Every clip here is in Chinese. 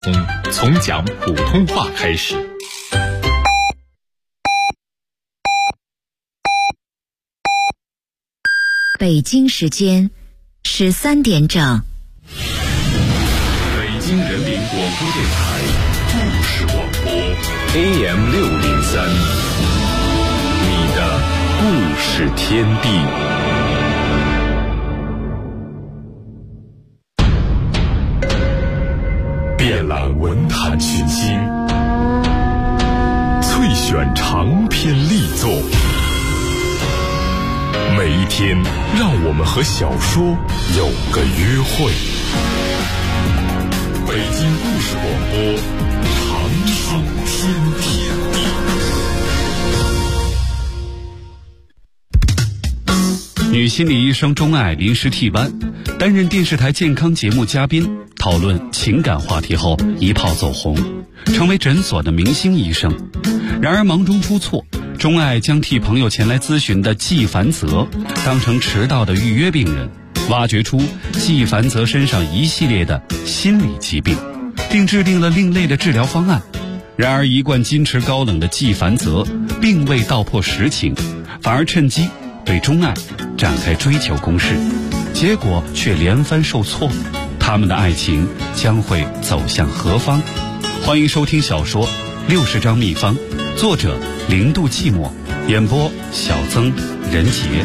从讲普通话开始。 北京时间13点整。 北京人民广播电台故事广播 AM603，你的故事天地。遍览文坛群星，萃选长篇力作。每一天，让我们和小说有个约会。北京故事广播，长长天地。 女心理医生钟爱临时替班，担任电视台健康节目嘉宾，讨论情感话题后一炮走红，成为诊所的明星医生。然而忙中出错，钟爱将替朋友前来咨询的季凡泽当成迟到的预约病人，挖掘出季凡泽身上一系列的心理疾病，并制定了另类的治疗方案。然而一贯矜持高冷的季凡泽并未道破实情，反而趁机对钟爱展开追求攻势，结果却连番受挫。他们的爱情将会走向何方？欢迎收听小说《60张秘方》，作者0度寂寞，演播小曾、任杰。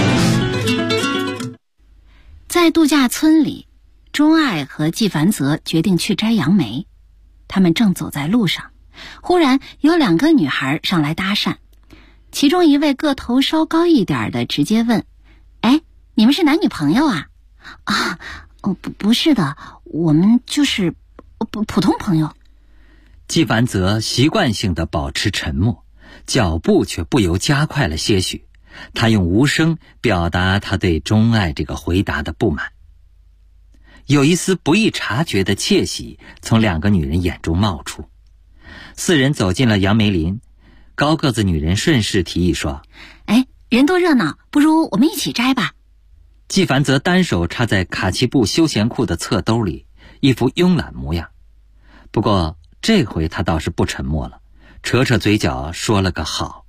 在度假村里，钟爱和季凡泽决定去摘杨梅。他们正走在路上，忽然有2个女孩上来搭讪。其中一位个头稍高一点的直接问：哎，你们是男女朋友啊？不是的，我们就是普通朋友。 季凡泽习惯性地保持沉默，脚步却不由加快了些许。他用无声表达他对钟爱这个回答的不满。有一丝不易察觉的窃喜从2个女人眼中冒出。4人走进了杨梅林，高个子女人顺势提议说： 哎，人多热闹，不如我们一起摘吧。 季凡泽单手插在卡其布休闲裤的侧兜里，一副慵懒模样。不过这回他倒是不沉默了，扯扯嘴角说了个好。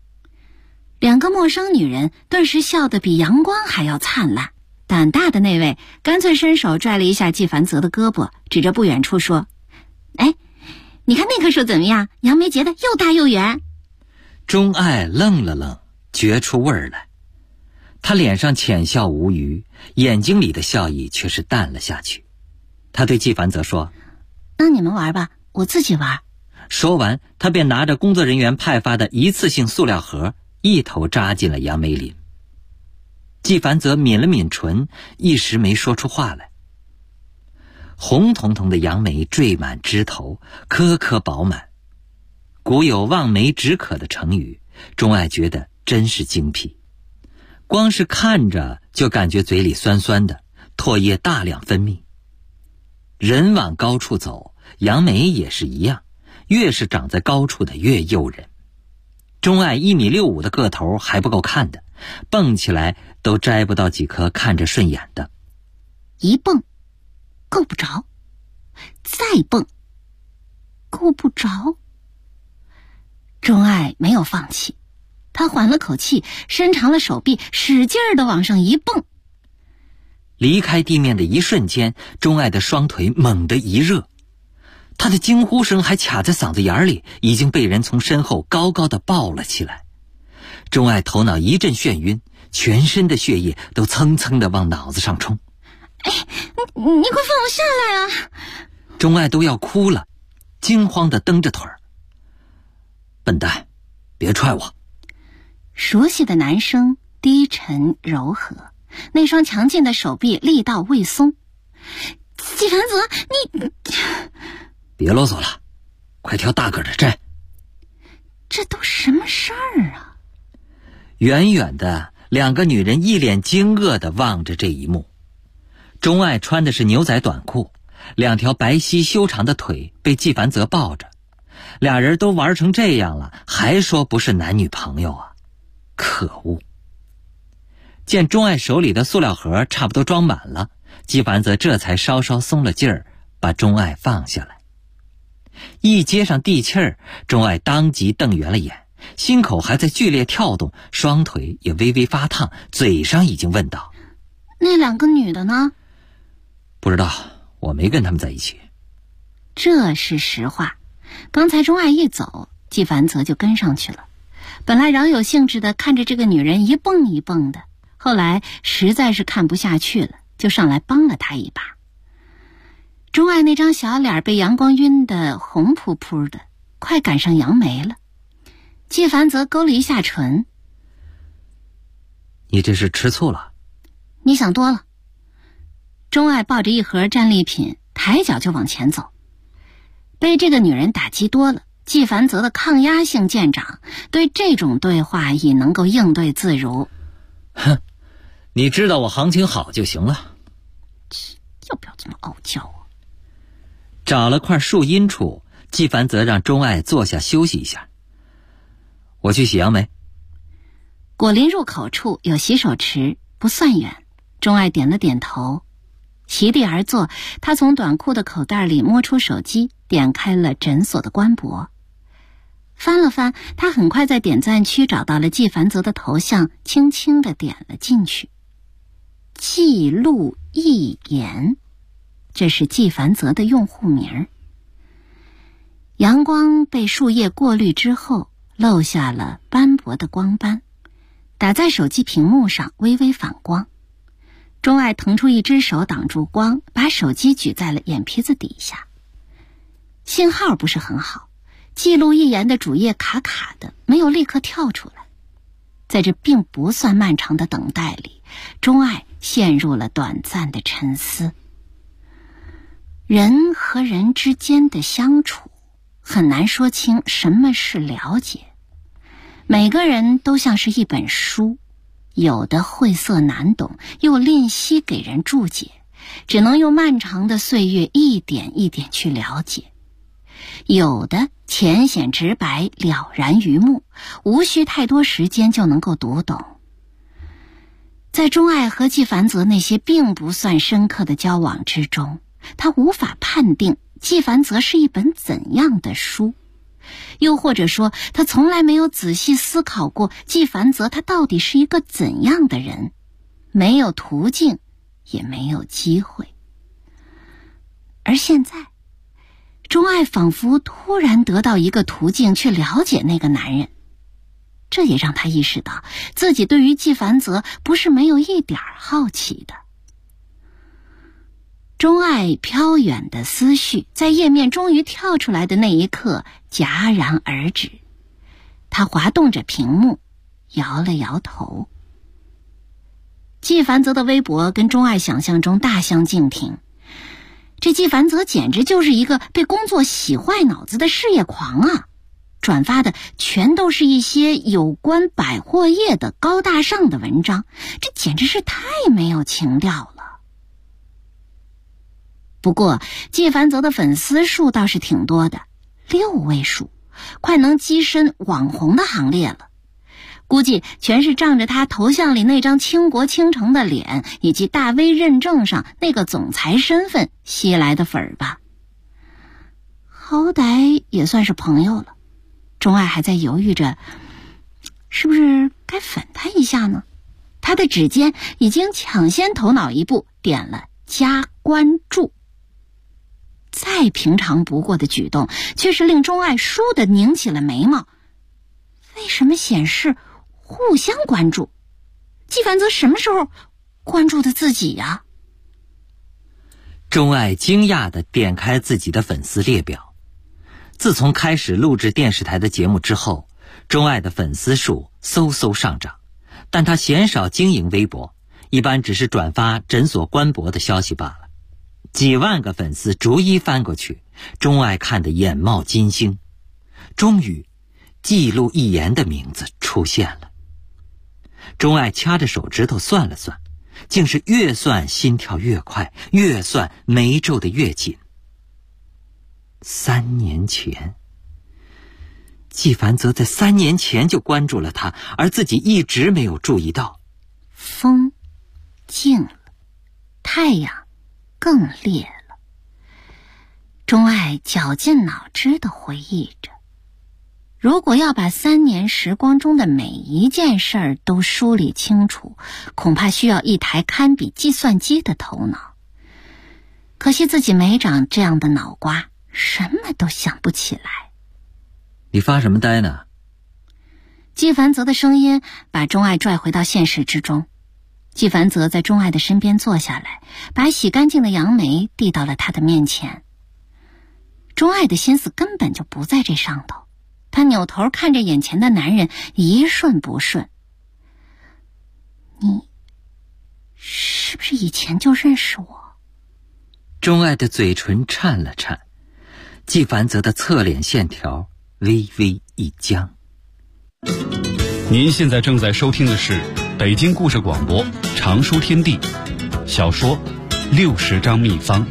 2个陌生女人顿时笑得比阳光还要灿烂。胆大的那位干脆伸手拽了一下季凡泽的胳膊，指着不远处说：哎，你看那棵树怎么样？杨梅结得又大又圆。 钟爱愣了愣，觉出味儿来。他脸上浅笑无余，眼睛里的笑意却是淡了下去。他对季凡泽说： 那你们玩吧，我自己玩。 说完，他便拿着工作人员派发的一次性塑料盒，一头扎进了杨梅林。季凡泽抿了抿唇，一时没说出话来。红彤彤的杨梅缀满枝头，颗颗饱满。古有望梅止渴的成语，钟爱觉得真是精辟。光是看着就感觉嘴里酸酸的，唾液大量分泌。人往高处走，杨梅也是一样，越是长在高处的越诱人。钟爱1.65米的个头还不够看的，蹦起来都摘不到几颗看着顺眼的。 一蹦够不着，再蹦够不着。钟爱没有放弃，他缓了口气，伸长了手臂，使劲地往上一蹦。 离开地面的一瞬间，钟爱的双腿猛地一热，他的惊呼声还卡在嗓子眼里，已经被人从身后高高地抱了起来。钟爱头脑一阵眩晕，全身的血液都蹭蹭地往脑子上冲。 哎，你快放我下来啊！ 钟爱都要哭了，惊慌地蹬着腿儿。笨蛋，别踹我。 熟悉的男声低沉柔和，那双强劲的手臂力道未松。季凡泽，你别啰嗦了，快挑大个的摘。 这都什么事儿啊？ 远远的2个女人一脸惊愕地望着这一幕。钟爱穿的是牛仔短裤，2条白皙修长的腿被季凡泽抱着。俩人都玩成这样了，还说不是男女朋友啊！可恶！见钟爱手里的塑料盒差不多装满了，季凡泽这才稍稍松了劲儿，把钟爱放下来。 一接上地气儿，钟爱当即瞪圆了眼，心口还在剧烈跳动，双腿也微微发烫，嘴上已经问道： 那2个女的呢？ 不知道，我没跟他们在一起。 这是实话。刚才钟爱一走，纪凡泽就跟上去了。本来饶有兴致的看着这个女人一蹦一蹦的，后来实在是看不下去了，就上来帮了她一把。钟爱那张小脸被阳光晕得红扑扑的，快赶上杨梅了。纪凡泽勾了一下唇： 你这是吃醋了？ 你想多了。钟爱抱着一盒战利品，抬脚就往前走。被这个女人打击多了，纪凡泽的抗压性见长，对这种对话已能够应对自如。 哼，你知道我行情好就行了。 要不要这么傲娇啊？ 找了块树荫处，纪凡泽让钟爱坐下休息一下。我去洗杨梅。 果林入口处有洗手池，不算远。钟爱点了点头，席地而坐。他从短裤的口袋里摸出手机，点开了诊所的官博。翻了翻，他很快在点赞区找到了纪凡泽的头像，轻轻地点了进去。纪录一言，这是纪凡泽的用户名。阳光被树叶过滤之后，漏下了斑驳的光斑，打在手机屏幕上微微反光。钟爱腾出一只手挡住光，把手机举在了眼皮子底下。信号不是很好，记录一言的主页卡卡的，没有立刻跳出来。在这并不算漫长的等待里，钟爱陷入了短暂的沉思。人和人之间的相处，很难说清什么是了解。每个人都像是一本书，有的晦涩难懂，又吝惜给人注解，只能用漫长的岁月一点一点去了解。有的浅显直白，了然于目，无需太多时间就能够读懂。在钟爱和纪凡泽那些并不算深刻的交往之中，他无法判定纪凡泽是一本怎样的书，又或者说他从来没有仔细思考过纪凡泽他到底是一个怎样的人，没有途径，也没有机会。而现在钟爱仿佛突然得到一个途径去了解那个男人，这也让他意识到自己对于纪凡泽不是没有一点好奇的。钟爱飘远的思绪在页面终于跳出来的那一刻戛然而止，他滑动着屏幕，摇了摇头。纪凡泽的微博跟钟爱想象中大相径庭，这纪凡泽简直就是一个被工作洗坏脑子的事业狂啊！转发的全都是一些有关百货业的高大上的文章，这简直是太没有情调了。不过纪凡泽的粉丝数倒是挺多的，6位数，快能跻身网红的行列了。估计全是仗着他头像里那张倾国倾城的脸，以及大 V 认证上那个总裁身份吸来的粉儿吧。好歹也算是朋友了，钟爱还在犹豫着是不是该粉他一下呢。他的指尖已经抢先头脑一步点了加关注。再平常不过的举动，却是令钟爱倏地拧起了眉毛。为什么显示互相关注？纪凡泽什么时候关注的自己呀？ 钟爱惊讶地点开自己的粉丝列表。自从开始录制电视台的节目之后，钟爱的粉丝数嗖嗖上涨，但他鲜少经营微博，一般只是转发诊所官博的消息罢了。几万个粉丝逐一翻过去，钟爱看得眼冒金星。终于记录一言的名字出现了。钟爱掐着手指头算了算，竟是越算心跳越快，越算眉皱得越紧。3年前，纪凡泽在3年前就关注了他，而自己一直没有注意到。 风静了，太阳更烈了。 钟爱绞尽脑汁地回忆着，如果要把3年时光中的每一件事儿都梳理清楚，恐怕需要一台堪比计算机的头脑。可惜自己没长这样的脑瓜，什么都想不起来。 你发什么呆呢？ 季凡泽的声音把钟爱拽回到现实之中。季凡泽在钟爱的身边坐下来，把洗干净的杨梅递到了他的面前。钟爱的心思根本就不在这上头，他扭头看着眼前的男人，一瞬不顺。你是不是以前就认识我？ 钟爱的嘴唇颤了颤，季凡泽的侧脸线条微微一僵。 您现在正在收听的是北京故事广播常书天地小说60张秘方。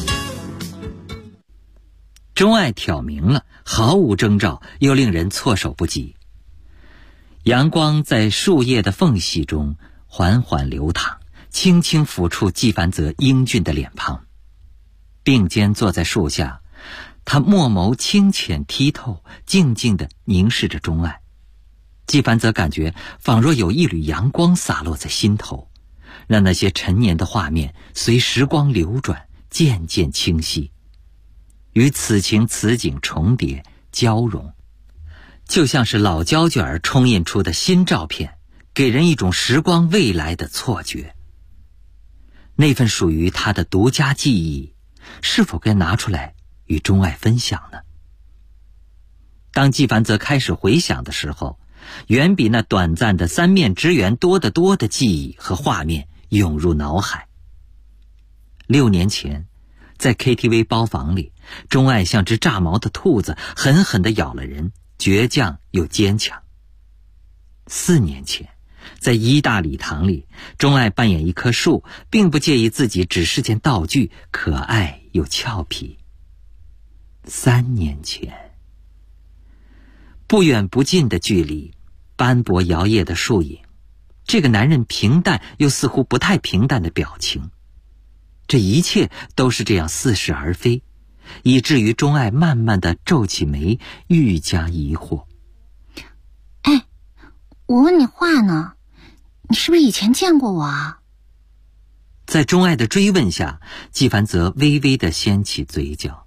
钟爱挑明了，毫无征兆，又令人措手不及。阳光在树叶的缝隙中缓缓流淌，轻轻抚触季凡泽英俊的脸庞。并肩坐在树下，他墨眸清浅剔透，静静地凝视着钟爱。季凡泽感觉仿若有一缕阳光洒落在心头，让那些陈年的画面随时光流转，渐渐清晰，与此情此景重叠交融，就像是老胶卷冲印出的新照片，给人一种时光未来的错觉。那份属于他的独家记忆，是否该拿出来与钟爱分享呢？当季凡泽开始回想的时候，远比那短暂的3面之缘多得多的记忆和画面涌入脑海。6年前，在 KTV 包房里，钟爱像只炸毛的兔子，狠狠地咬了人，倔强又坚强。4年前，在一大礼堂里，钟爱扮演一棵树，并不介意自己只是件道具，可爱又俏皮。3年前，不远不近的距离，斑驳摇曳的树影，这个男人平淡又似乎不太平淡的表情，这一切都是这样似是而非，以至于钟爱慢慢地皱起眉，愈加疑惑。 哎，我问你话呢，你是不是以前见过我啊？ 在钟爱的追问下，季凡泽微微地掀起嘴角。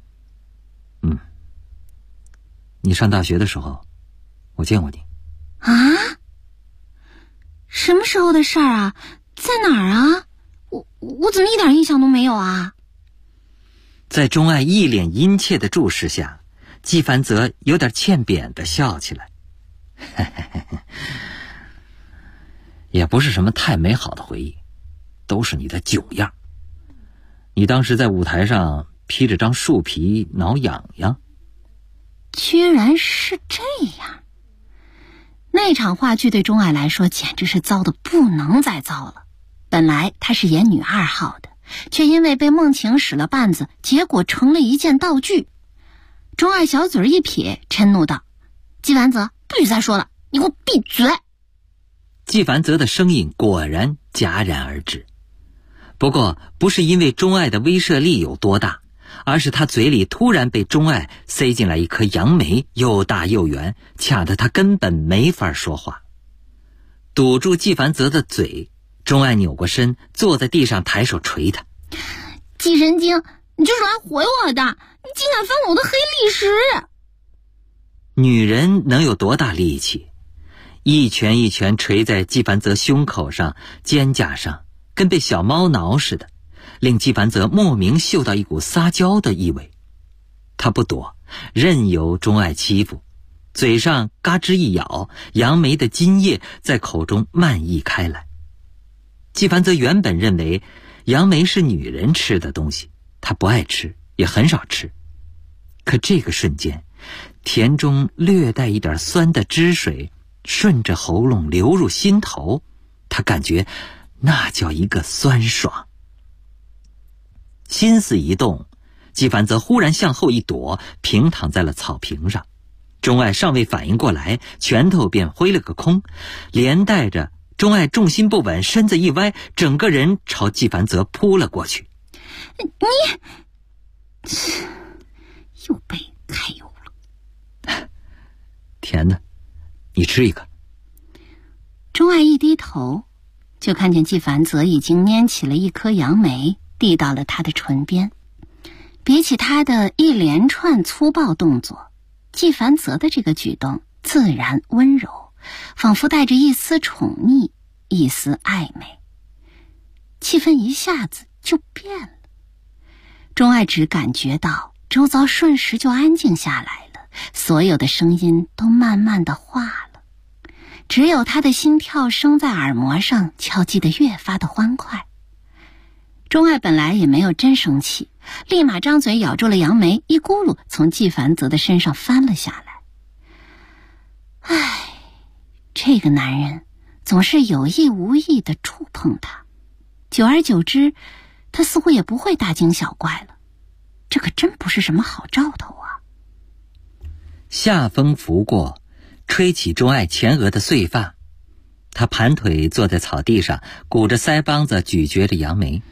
你上大学的时候，我见过你。 啊？什么时候的事儿啊？在哪儿啊？我怎么一点印象都没有啊？ 在钟爱一脸殷切的注视下，季凡泽有点欠扁地笑起来。也不是什么太美好的回忆，都是你的囧样。你当时在舞台上披着张树皮挠痒痒。 居然是这样。那场话剧对钟爱来说简直是糟得不能再糟了。本来她是演女2号的，却因为被梦晴使了绊子，结果成了一件道具。钟爱小嘴一撇，嗔怒道：季凡泽，不许再说了，你给我闭嘴！ 季凡泽的声音果然戛然而止。不过不是因为钟爱的威慑力有多大，而是他嘴里突然被钟爱塞进来一颗杨梅，又大又圆，卡得他根本没法说话。堵住季凡泽的嘴，钟爱扭过身，坐在地上抬手捶他。 季神经，你就是来毁我的，你竟敢翻我的黑历史！ 女人能有多大力气？一拳一拳捶在季凡泽胸口上、肩胛上，跟被小猫挠似的，令季凡泽莫名嗅到一股撒娇的意味。他不躲，任由钟爱欺负，嘴上嘎吱一咬，杨梅的津液在口中漫溢开来。季凡泽原本认为杨梅是女人吃的东西，他不爱吃，也很少吃。可这个瞬间，甜中略带一点酸的汁水顺着喉咙流入心头，他感觉那叫一个酸爽。心思一动，季凡泽忽然向后一躲，平躺在了草坪上。钟爱尚未反应过来，拳头便挥了个空，连带着钟爱重心不稳，身子一歪，整个人朝季凡泽扑了过去。 又被揩油了。 甜的，你吃一个。 钟爱一低头，就看见纪凡泽已经拈起了一颗杨梅，递到了他的唇边。比起他的一连串粗暴动作，纪凡泽的这个举动自然温柔，仿佛带着一丝宠溺，一丝暧昧。气氛一下子就变了。钟爱只感觉到周遭瞬时就安静下来了，所有的声音都慢慢的化了，只有他的心跳声在耳膜上敲击得越发的欢快。钟爱本来也没有真生气，立马张嘴咬住了杨梅，一咕噜从纪凡泽的身上翻了下来。唉，这个男人总是有意无意地触碰他，久而久之，他似乎也不会大惊小怪了。这可真不是什么好兆头啊！ 夏风拂过，吹起钟爱前额的碎发，他盘腿坐在草地上，鼓着腮帮子咀嚼着杨梅。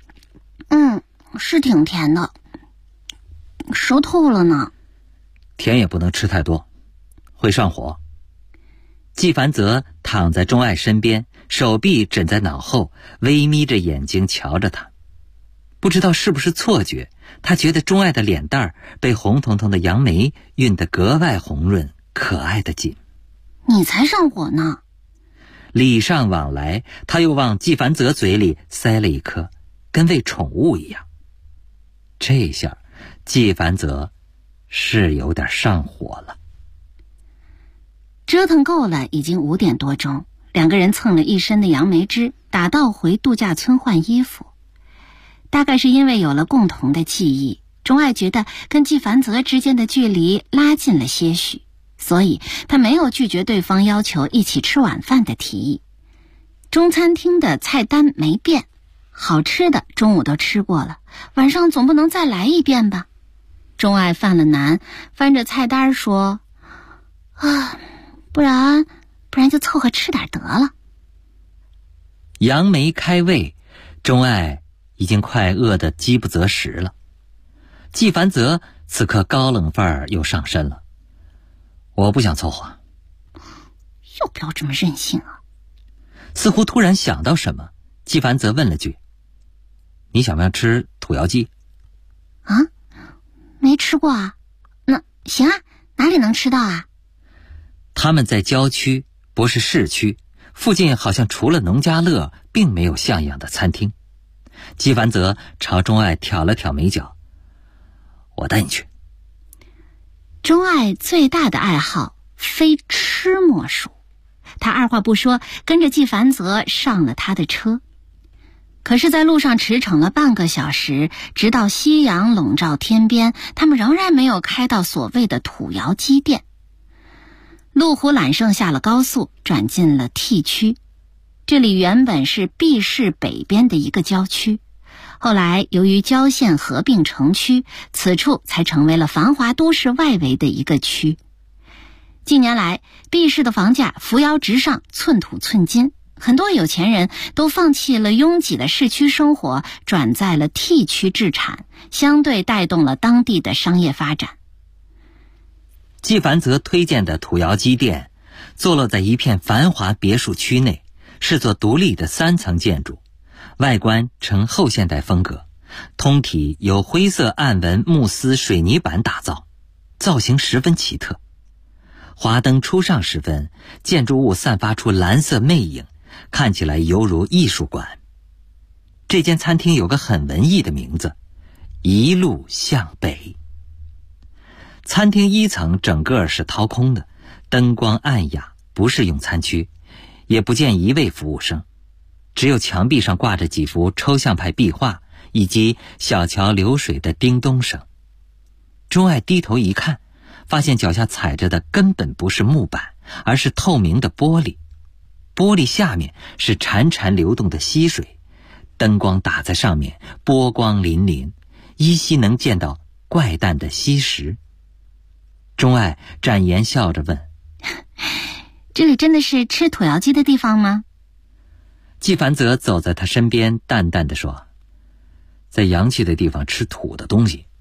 是挺甜的，熟透了呢。 甜也不能吃太多，会上火。纪凡泽躺在钟爱身边，手臂枕在脑后，微眯着眼睛瞧着他。不知道是不是错觉，他觉得钟爱的脸蛋儿被红彤彤的杨梅晕得格外红润，可爱的紧。 你才上火呢。 礼尚往来，他又往纪凡泽嘴里塞了一颗，跟喂宠物一样。这下纪凡泽是有点上火了。 折腾够了，已经5点多钟，两个人蹭了一身的杨梅汁，打道回度假村换衣服。大概是因为有了共同的记忆，钟爱觉得跟纪凡泽之间的距离拉近了些许，所以他没有拒绝对方要求一起吃晚饭的提议。中餐厅的菜单没变，好吃的中午都吃过了，晚上总不能再来一遍吧。钟爱犯了难，翻着菜单说：不然就凑合吃点得了。 杨梅开胃，钟爱已经快饿得饥不择食了。纪凡泽此刻高冷范儿又上身了。我不想凑合。 要不要这么任性啊？ 似乎突然想到什么，纪凡泽问了句：你想不想吃土窑鸡？ 没吃过啊。那行啊，哪里能吃到啊？ 他们在郊区，不是市区，附近好像除了农家乐并没有像样的餐厅。纪凡泽朝钟爱挑了挑眉角：我带你去。 钟爱最大的爱好非吃莫属，他二话不说跟着纪凡泽上了他的车。可是在路上驰骋了半个小时，直到夕阳笼罩天边，他们仍然没有开到所谓的土窑鸡店。路虎揽胜下了高速，转进了 T 区。这里原本是毕市北边的一个郊区，后来由于郊县合并成区，此处才成为了繁华都市外围的一个区。近年来，毕市的房价扶摇直上，寸土寸金，很多有钱人都放弃了拥挤的市区生活，转在了 T 区置产，相对带动了当地的商业发展。 纪凡泽推荐的土窑鸡店坐落在一片繁华别墅区内，是座独立的3层建筑，外观呈后现代风格，通体由灰色暗纹木丝水泥板打造，造型十分奇特。华灯初上时分，建筑物散发出蓝色魅影，看起来犹如艺术馆。这间餐厅有个很文艺的名字，一路向北。餐厅1层整个是掏空的，灯光暗哑，不是用餐区，也不见一位服务生，只有墙壁上挂着几幅抽象派壁画，以及小桥流水的叮咚声。钟爱低头一看，发现脚下踩着的根本不是木板，而是透明的玻璃，玻璃下面是潺潺流动的溪水，灯光打在上面，波光粼粼，依稀能见到怪诞的溪石。钟爱展颜笑着问： 这里真的是吃土窑鸡的地方吗？ 纪凡泽走在他身边，淡淡地说：在洋气的地方吃土的东西，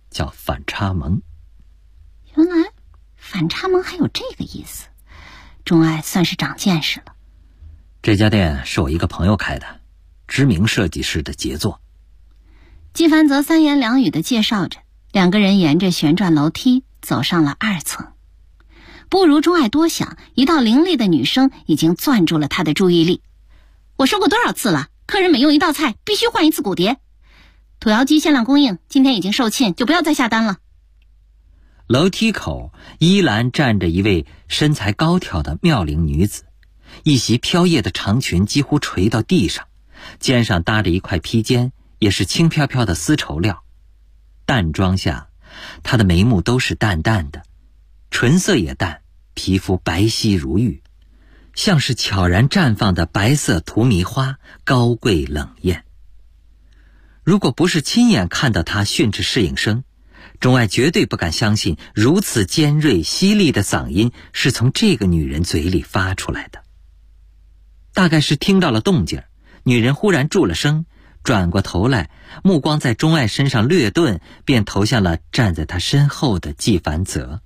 叫反差萌。 原来反差萌还有这个意思，钟爱算是长见识了。 这家店是我一个朋友开的，知名设计师的杰作。 季凡泽三言两语地介绍着，两个人沿着旋转楼梯走上了2层。不如钟爱多想，一道伶俐的女声已经攥住了他的注意力。我说过多少次了，客人每用一道菜必须换一次骨碟。土窑鸡限量供应，今天已经售罄，就不要再下单了。 楼梯口依然站着一位身材高挑的妙龄女子，一袭飘曳的长裙几乎垂到地上，肩上搭着一块披肩，也是轻飘飘的丝绸料。淡妆下，她的眉目都是淡淡的，唇色也淡，皮肤白皙如玉，像是悄然绽放的白色荼蘼花，高贵冷艳。如果不是亲眼看到她训斥侍应生，钟爱绝对不敢相信如此尖锐犀利的嗓音是从这个女人嘴里发出来的。大概是听到了动静，女人忽然住了声，转过头来，目光在钟爱身上略顿，便投向了站在她身后的季凡泽。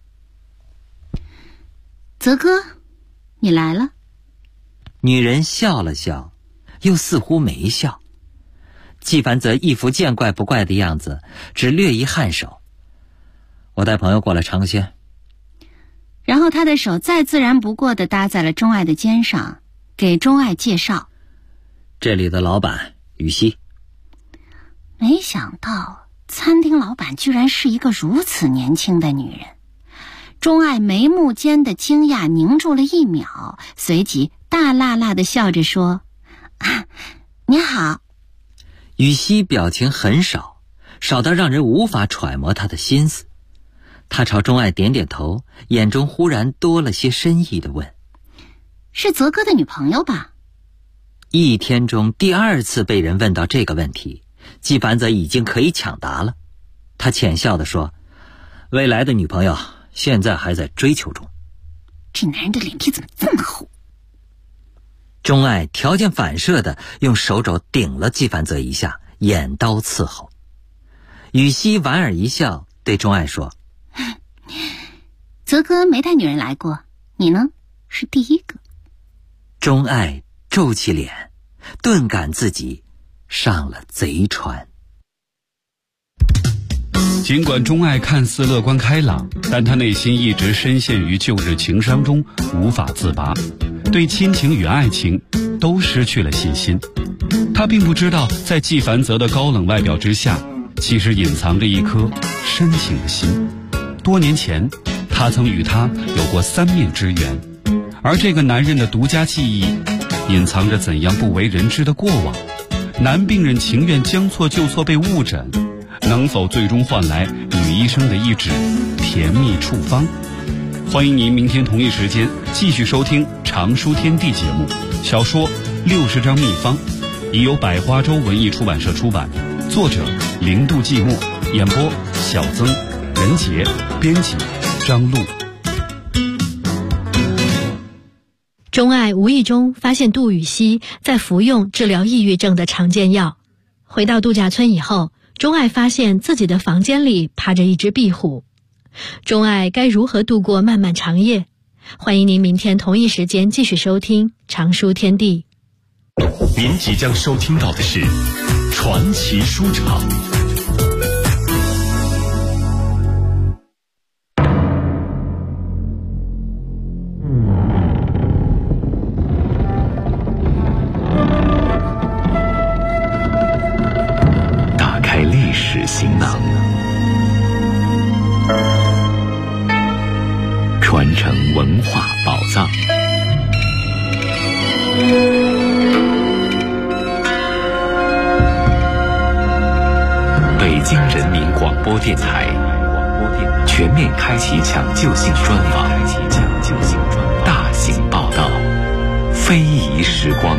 泽哥，你来了。 女人笑了笑，又似乎没笑。季凡泽一副见怪不怪的样子，只略一颔首。我带朋友过来尝个鲜。 然后他的手再自然不过地搭在了钟爱的肩上，给钟爱介绍， 这里的老板羽西。 没想到餐厅老板居然是一个如此年轻的女人。钟爱眉目间的惊讶凝住了1秒，随即大辣辣地笑着说：你好。 羽西表情很少，少到让人无法揣摩他的心思。他朝钟爱点点头，眼中忽然多了些深意地问： 是泽哥的女朋友吧？ 一天中第2次被人问到这个问题，季凡泽已经可以抢答了。他浅笑地说：未来的女朋友现在还在追求中。 这男人的脸皮怎么这么厚？ 钟爱条件反射地用手肘顶了季凡泽一下，眼刀伺候。羽西莞尔一笑，对钟爱说： 泽哥没带女人来过，你呢，是第1个。 钟爱皱起脸，顿感自己上了贼船。 尽管钟爱看似乐观开朗，但他内心一直深陷于旧日情伤中，无法自拔，对亲情与爱情都失去了信心。他并不知道，在季凡泽的高冷外表之下，其实隐藏着一颗深情的心。多年前，他曾与他有过3面之缘，而这个男人的独家记忆，隐藏着怎样不为人知的过往。男病人情愿将错就错被误诊，能否最终换来女医生的一纸甜蜜处方？欢迎您明天同一时间继续收听《常书天地》节目。小说《60张秘方》已由百花洲文艺出版社出版，作者零度寂寞，演播小曾、任杰，编辑张璐。 钟爱无意中发现杜羽西在服用治疗抑郁症的常见药。回到度假村以后，钟爱发现自己的房间里趴着一只壁虎。钟爱该如何度过漫漫长夜？欢迎您明天同一时间继续收听《常书天地》。 您即将收听到的是传奇书场。打开历史行囊，传承文化宝藏。北京人民广播电台全面开启抢救性专访，大型报道，非遗时光。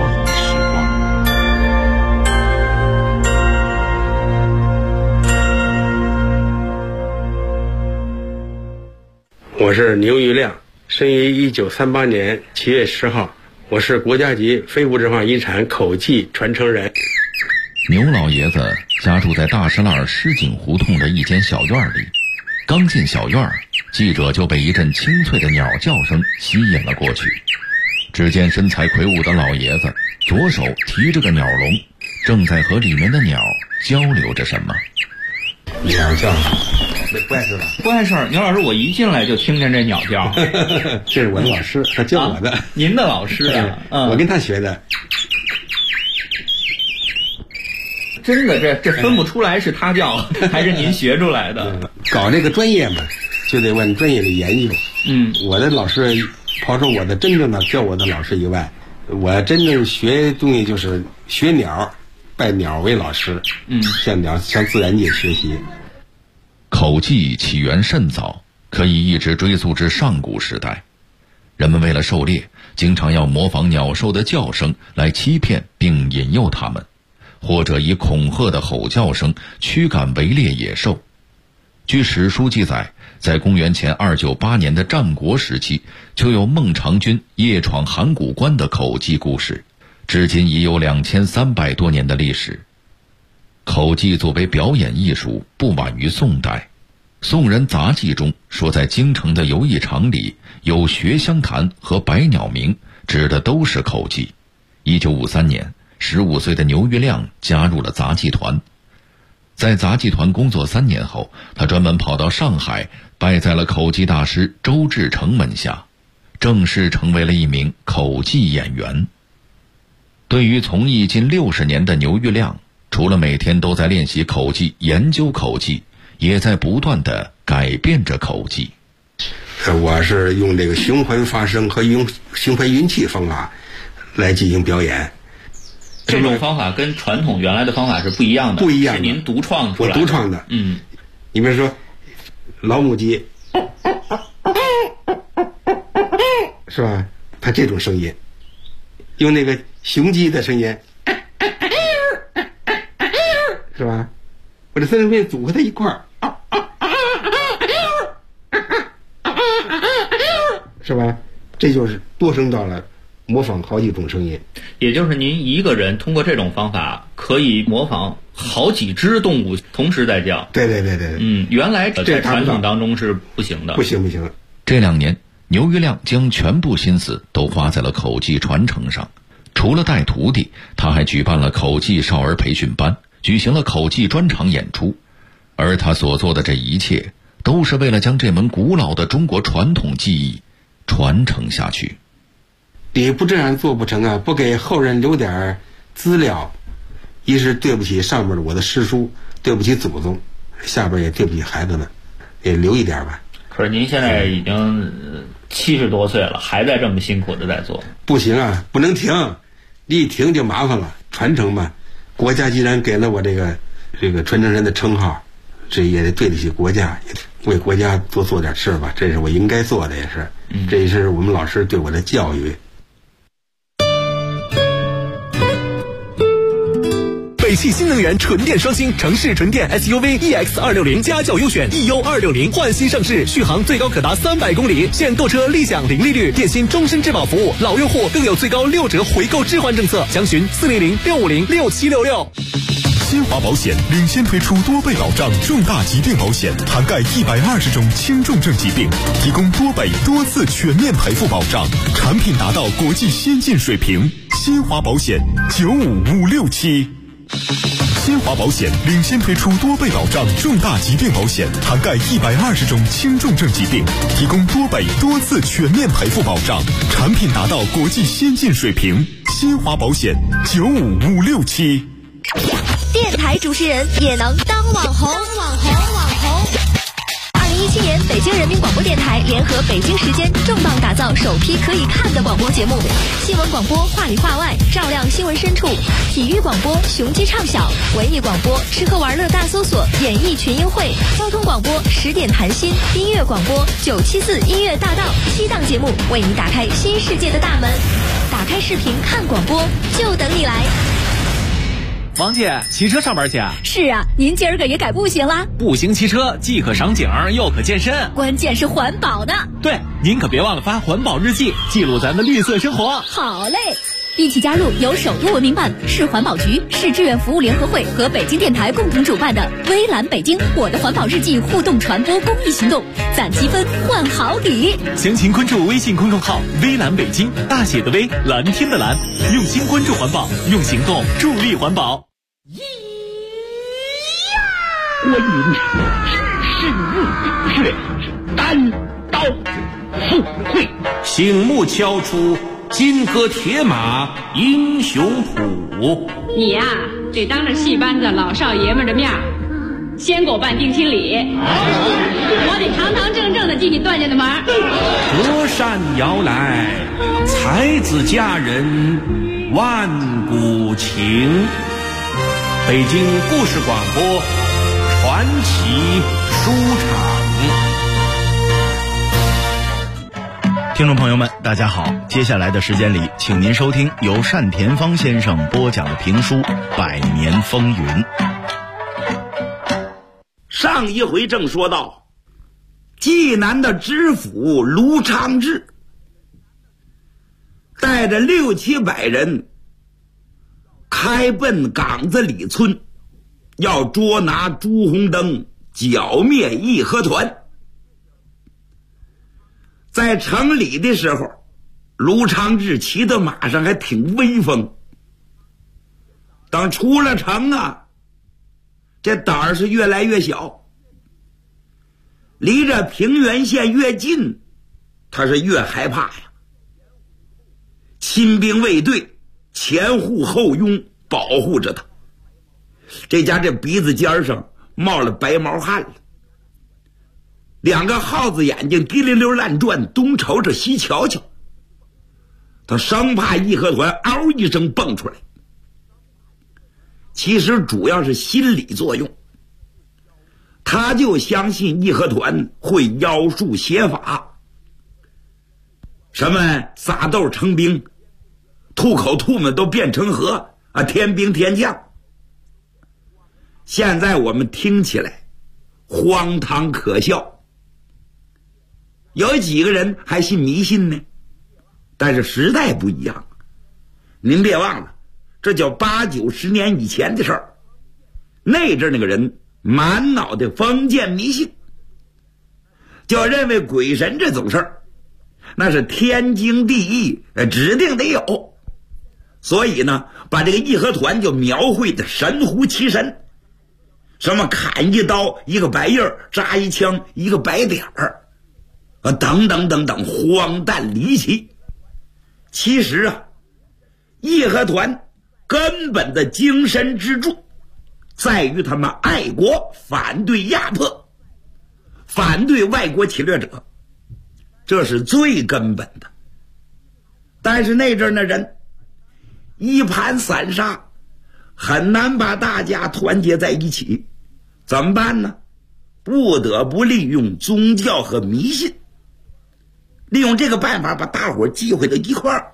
我是牛玉亮，生于1938年7月10号，我是国家级非物质文化遗产口技传承人。 牛老爷子家住在大石栏石井胡同的一间小院里。刚进小院，记者就被一阵清脆的鸟叫声吸引了过去。只见身材魁梧的老爷子左手提着个鸟笼，正在和里面的鸟交流着什么。 鸟叫，不碍事吧？ 不碍事。牛老师，我一进来就听见这鸟叫。 这是我的老师，他教我的。 您的老师啊？ 我跟他学的。 真的，这分不出来是他教还是您学出来的。 搞这个专业嘛，就得往专业里研究。我的老师，刨出我的真正的教我的老师以外，我真正学东西就是学鸟，拜鸟为老师。向自然界学习。 口技起源甚早，可以一直追溯至上古时代。人们为了狩猎，经常要模仿鸟兽的叫声来欺骗并引诱它们，或者以恐吓的吼叫声驱赶围猎野兽。据史书记载，在公元前298年的战国时期，就有孟尝君夜闯函谷关的口技故事，至今已有2300多年的历史。口技作为表演艺术，不晚于宋代。宋人杂记中说，在京城的游艺场里有学香坛和百鸟鸣，指的都是口技。1953年，15岁的牛玉亮加入了杂技团。在杂技团工作3年后，他专门跑到上海，拜在了口技大师周志成门下，正式成为了一名口技演员。对于从艺近60年的牛玉亮，除了每天都在练习口技、研究口技，也在不断地改变着口技。 我是用这个循环发声和用循环运气方法来进行表演。 这种方法跟传统原来的方法是不一样的， 不一样的， 是您独创出来的。 我独创的。你比如说老母鸡，是吧？它这种声音，用那个雄鸡的声音，是吧？我这三声片组合在一块儿，是吧？这就是多声道了，模仿好几种声音。 也就是您一个人通过这种方法可以模仿好几只动物同时在叫。 对。 原来在传统当中是不行的。 不行。 这2年，牛玉亮将全部心思都花在了口技传承上。除了带徒弟，他还举办了口技少儿培训班，举行了口技专场演出。而他所做的这一切，都是为了将这门古老的中国传统技艺传承下去。 你不这样做不成啊！不给后人留点资料，一是对不起上面的我的师叔，对不起祖宗，下边也对不起孩子们，也留一点吧。 可是您现在已经70多岁了，还在这么辛苦的在做。 不行啊，不能停，你一停就麻烦了。传承嘛，国家既然给了我这个传承人的称号，这也得对得起国家，为国家多做点事吧，这是我应该做的，也是。这也是我们老师对我的教育。 北汽新能源纯电双星城市纯电 SUV EX260家轿优选 EU260 换新上市，续航最高可达300公里，现购车立享零利率，电信终身质保服务，老用户更有最高6折回购置换政策，详询400-650-6766。 新华保险领先推出多倍保障重大疾病保险，涵盖120种轻重症疾病，提供多倍多次全面赔付保障，产品达到国际先进水平。新华保险95567。新华保险领先推出多倍保障重大疾病保险，涵盖120种轻重症疾病，提供多倍多次全面赔付保障，产品达到国际先进水平。新华保险95567。 电台主持人也能当网红。2017年，北京人民广播电台联合北京时间重磅打造首批可以看的广播节目，新闻广播话里话外，照亮新闻深处；体育广播雄鸡唱晓，文艺广播吃喝玩乐大搜索，演艺群英会；交通广播10点谈心，音乐广播974音乐大道，7档节目为你打开新世界的大门。打开视频看广播，就等你来。 王姐，骑车上班去啊？ 是啊，您今儿个也改步行啦？ 步行骑车既可赏景又可健身， 关键是环保呢。 对，您可别忘了发环保日记，记录咱们绿色生活。 好嘞。 一起加入由首都文明办、市环保局、市志愿服务联合会和北京电台共同主办的微蓝北京我的环保日记互动传播公益行动，攒积分换好礼。 详情关注微信公众号微蓝北京，大写的微，蓝天的蓝，用心关注环保，用行动助力环保。 观音是日月单刀赴会， 醒目敲出金戈铁马英雄谱。 你呀，得当着戏班子老少爷们的面先给我办定亲礼，我得堂堂正正的进你段家的门。 隔山摇来，才子佳人万古情。北京故事广播传奇书场。 听众朋友们大家好，接下来的时间里，请您收听由单田芳先生播讲的评书《百年风云》。 上一回正说到，济南的知府卢昌志带着600-700人开奔岗子里村，要捉拿朱红灯，剿灭义和团。在城里的时候，卢昌志骑在马上还挺威风，等出了城啊，这胆儿是越来越小，离着平原县越近，他是越害怕呀。亲兵卫队前护后拥，保护着他。这家这鼻子尖上冒了白毛汗了，2个耗子眼睛滴溜溜乱转，东瞅瞅西瞧瞧，他生怕义和团嗷一声蹦出来。其实主要是心理作用，他就相信义和团会妖术邪法，什么撒豆成兵，吐口吐沫都变成河啊，天兵天将。现在我们听起来荒唐可笑，有几个人还信迷信呢，但是时代不一样，您别忘了，这叫8、90年以前的事儿。那阵那个人满脑袋封建迷信，就认为鬼神这种事儿那是天经地义，指定得有。所以呢，把这个义和团就描绘的神乎其神，什么砍一刀一个白印儿，扎一枪一个白点儿，等等等等，荒诞离奇。其实啊，义和团根本的精神支柱在于他们爱国，反对压迫，反对外国侵略者，这是最根本的。但是那阵的人一盘散沙，很难把大家团结在一起，怎么办呢？不得不利用宗教和迷信，利用这个办法把大伙聚会到一块儿。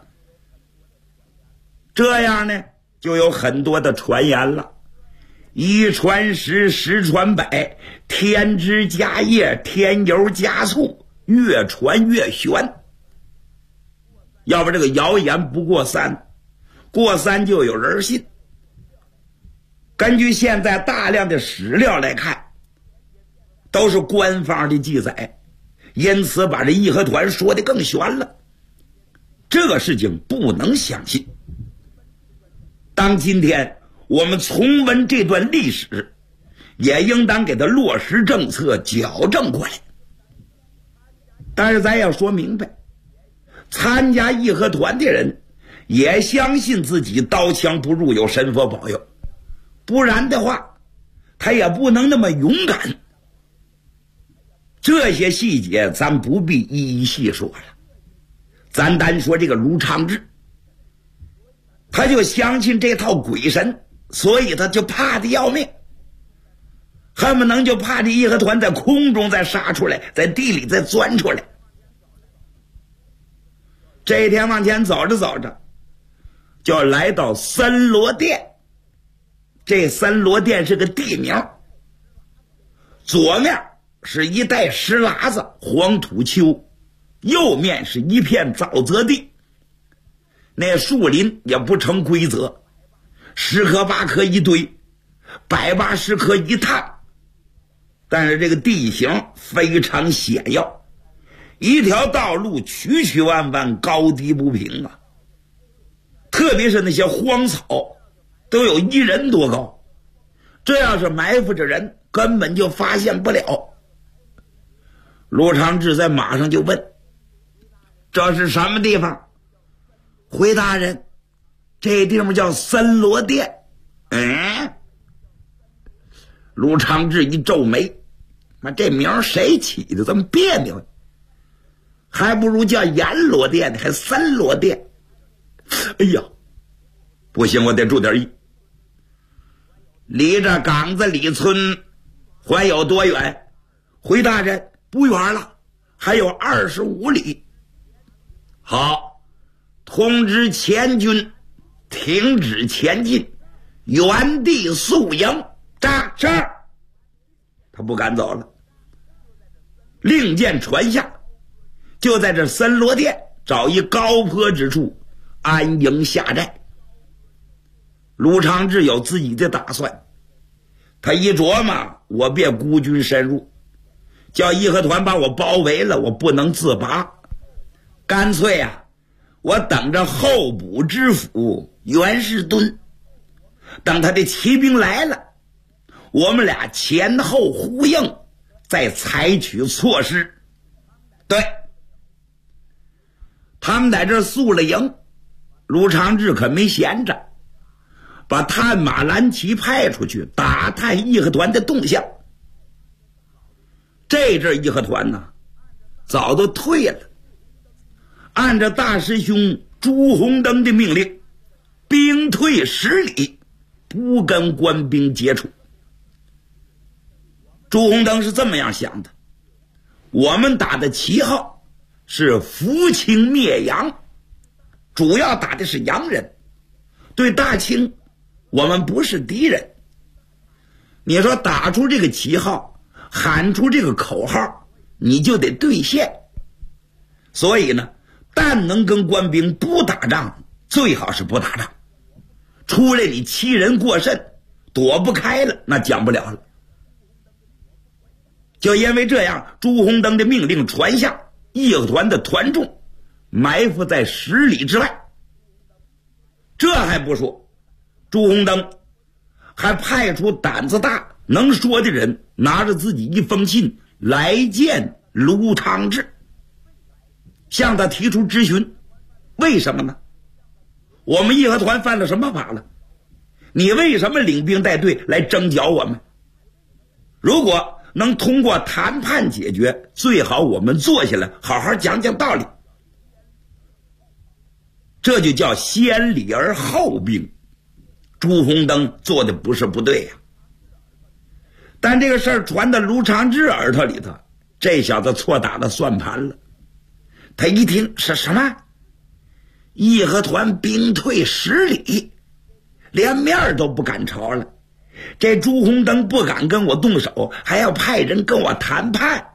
这样呢，就有很多的传言了，一传十，十传百，添枝加叶，添油加醋，越传越玄。要不这个谣言不过三，过三就有人信。根据现在大量的史料来看，都是官方的记载，因此把这义和团说的更玄了。这个事情不能相信。当今天我们重温这段历史，也应当给它落实政策，矫正过来。但是咱要说明白，参加义和团的人也相信自己刀枪不入，有神佛保佑，不然的话他也不能那么勇敢。这些细节咱不必一一细说了，咱单说这个卢昌志，他就相信这套鬼神，所以他就怕得要命，恨不能就怕这义和团在空中再杀出来，在地里再钻出来。这一天往前走着走着，就来到森罗殿。这森罗殿是个地名，左面是一带石喇子黄土丘，右面是一片沼泽地。 那树林也不成规则，10棵8棵一堆，180棵一趟，但是这个地形非常险要，一条道路曲曲弯弯，高低不平啊。特别是那些荒草都有1人多高，这要是埋伏着人，根本就发现不了。陆长志在马上就问：这是什么地方？回大人，这地方叫森罗殿。陆长志一皱眉，这名谁起的这么别扭？还不如叫阎罗殿呢，还森罗殿。哎呀，不行，我得注点意。离着岗子里村还有多远？回大人，不远了，还有25里。好，通知前军停止前进，原地宿营。这儿他不敢走了，令箭传下，就在这森罗殿找一高坡之处安营下寨。陆长志有自己的打算，他一琢磨，我别孤军深入，叫义和团把我包围了，我不能自拔，干脆啊，我等着候补知府袁世敦，等他的骑兵来了，我们俩前后呼应，再采取措施。对，他们在这宿了营，陆长志可没闲着，把探马蓝旗派出去打探义和团的动向。这阵义和团呢，早都退了，按照大师兄朱红灯的命令，兵退10里，不跟官兵接触。朱红灯是这么样想的，我们打的旗号是扶清灭洋，主要打的是洋人，对大清我们不是敌人。你说打出这个旗号，喊出这个口号，你就得兑现。所以呢，但能跟官兵不打仗，最好是不打仗。出来你欺人过甚，躲不开了，那讲不了了。就因为这样，朱红灯的命令传下，义和团的团众埋伏在10里之外。这还不说，朱红灯还派出胆子大能说的人，拿着自己一封信来见卢长志，向他提出质询。为什么呢？我们义和团犯了什么法了？你为什么领兵带队来征剿我们？如果能通过谈判解决，最好我们坐下来好好讲讲道理。这就叫先礼而后兵。朱红灯做的不是不对呀，但这个事儿传到卢长志耳朵里头，这小子错打了算盘了。他一听是什么？义和团兵退10里，连面都不敢朝了。这朱红灯不敢跟我动手，还要派人跟我谈判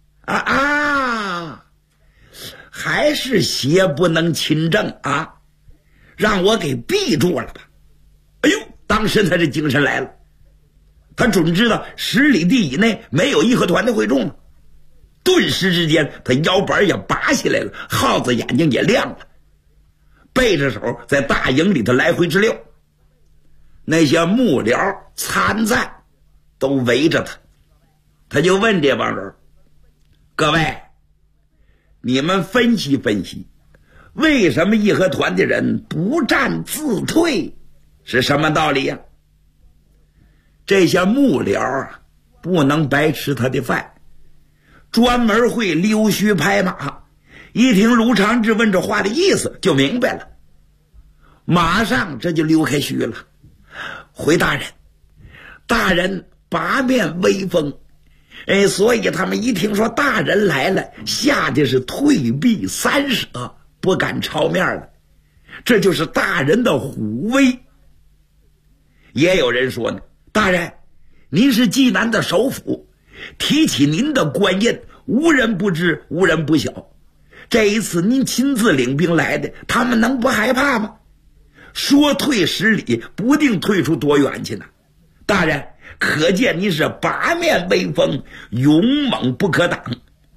还是邪不能侵正啊，让我给逼住了吧。哎呦，当时他这精神来了，他准知道10里地以内没有义和团的会众了。顿时之间，他腰板也拔起来了，耗子眼睛也亮了，背着手在大营里头来回直溜。那些幕僚参赞都围着他，他就问这帮人：各位，你们分析分析，为什么义和团的人不战自退，是什么道理呀？这些幕僚不能白吃他的饭，专门会溜须拍马，一听卢长志问这话的意思就明白了，马上这就溜开须了。回大人，大人八面威风，所以他们一听说大人来了，吓得是退避三舍，不敢朝面了。这就是大人的虎威。也有人说呢，大人，您是济南的首府，提起您的官印，无人不知，无人不晓。 这一次您亲自领兵来的，他们能不害怕吗？说退10里，不定退出多远去呢。大人，可见您是八面威风，勇猛不可挡。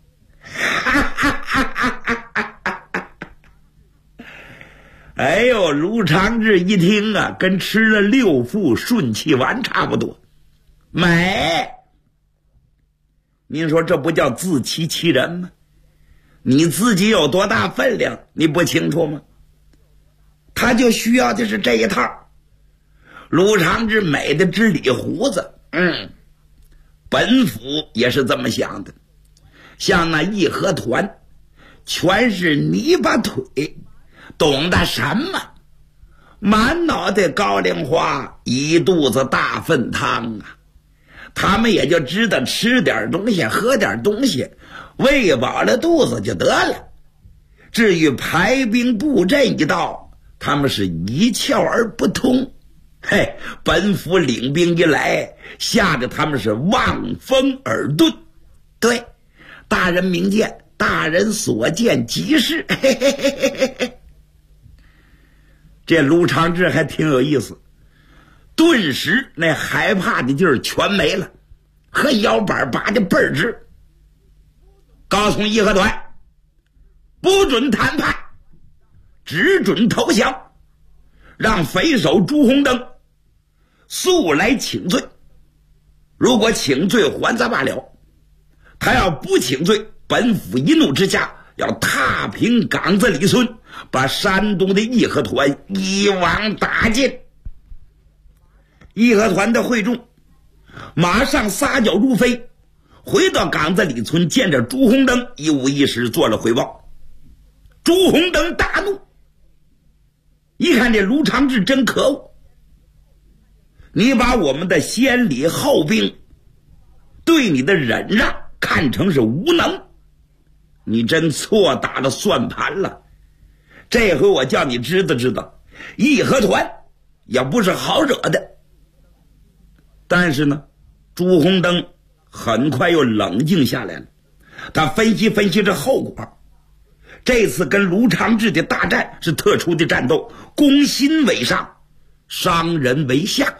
哎呦，卢长志一听啊，跟吃了6副顺气丸差不多。美，您说这不叫自欺欺人吗？你自己有多大分量，你不清楚吗？他就需要的是这一套。卢长志美的直理胡子，本府也是这么想的。像那义和团，全是泥巴腿，懂得什么？满脑袋高粱花，一肚子大粪汤啊！他们也就知道吃点东西，喝点东西，喂饱了肚子就得了。至于排兵布阵一道，他们是一窍而不通。嘿，本府领兵一来，吓得他们是望风而遁。对，大人明鉴，大人所见即是。嘿嘿嘿嘿嘿嘿。这卢长志还挺有意思，顿时那害怕的劲儿全没了，和腰板拔的倍儿直。告诉义和团，不准谈判，只准投降，让匪首朱红灯速来请罪。如果请罪还则罢了，他要不请罪，本府一怒之下要踏平岗子李村，把山东的义和团一网打尽。义和团的会众马上撒脚如飞，回到岗子李村，见着朱红灯，一五一十做了汇报。朱红灯大怒，一看这卢长志真可恶，你把我们的先礼后兵对你的忍让看成是无能，你真错打了算盘了。这回我叫你知道知道，义和团也不是好惹的。但是呢，朱红灯很快又冷静下来了，他分析分析这后果。这次跟卢长志的大战是特殊的战斗，攻心为上，伤人为下。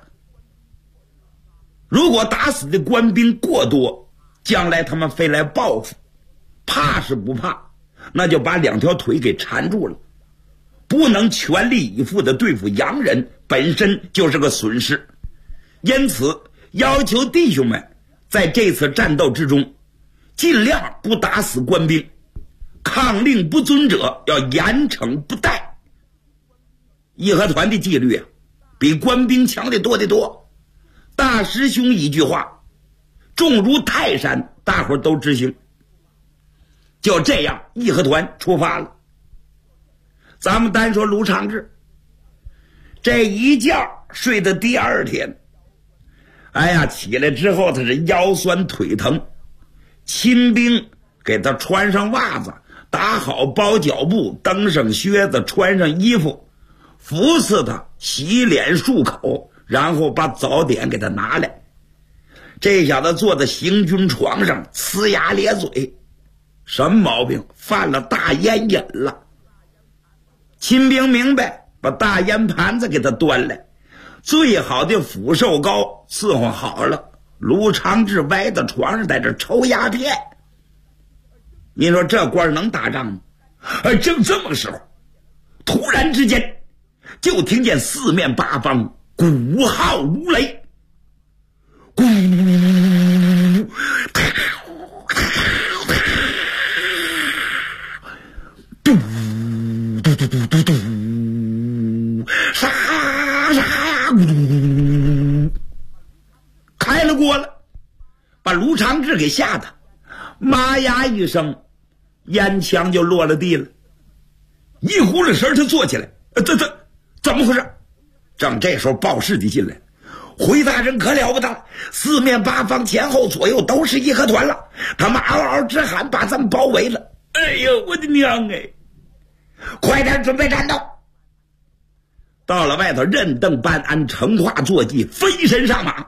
如果打死的官兵过多，将来他们非来报复，怕是不怕，那就把2条腿给缠住了。不能全力以赴的对付洋人，本身就是个损失。因此要求弟兄们在这次战斗之中尽量不打死官兵，抗令不遵者要严惩不贷。义和团的纪律啊，比官兵强得多得多。大师兄一句话，重如泰山，大伙都执行。就这样，义和团出发了。咱们单说卢长志，这一觉睡的第2天，哎呀，起来之后他是腰酸腿疼，亲兵给他穿上袜子，打好包脚布，蹬上靴子，穿上衣服，服侍他洗脸漱口，然后把早点给他拿来。这小子坐在行军床上，呲牙咧嘴，什么毛病？犯了大烟瘾了。亲兵明白，把大烟盘子给他端来，最好的福寿膏伺候好了。卢长志歪到床上，在这抽鸦片。你说这官能打仗吗？正这么个时候，突然之间就听见四面八方鼓号如雷，鼓嘟嘟嘟嘟嘟嘟，啥啥咕，开了锅了，把卢长志给吓得妈呀一声，烟枪就落了地了。一呼噜神他坐起来，怎么回事？正这时候报事的进来，回大人可了不得了，四面八方前后左右都是义和团了，他们嗷嗷直喊，把咱们包围了。哎呦我的娘哎，快点准备战斗。到了外头，任邓班安乘化坐骑，飞身上马。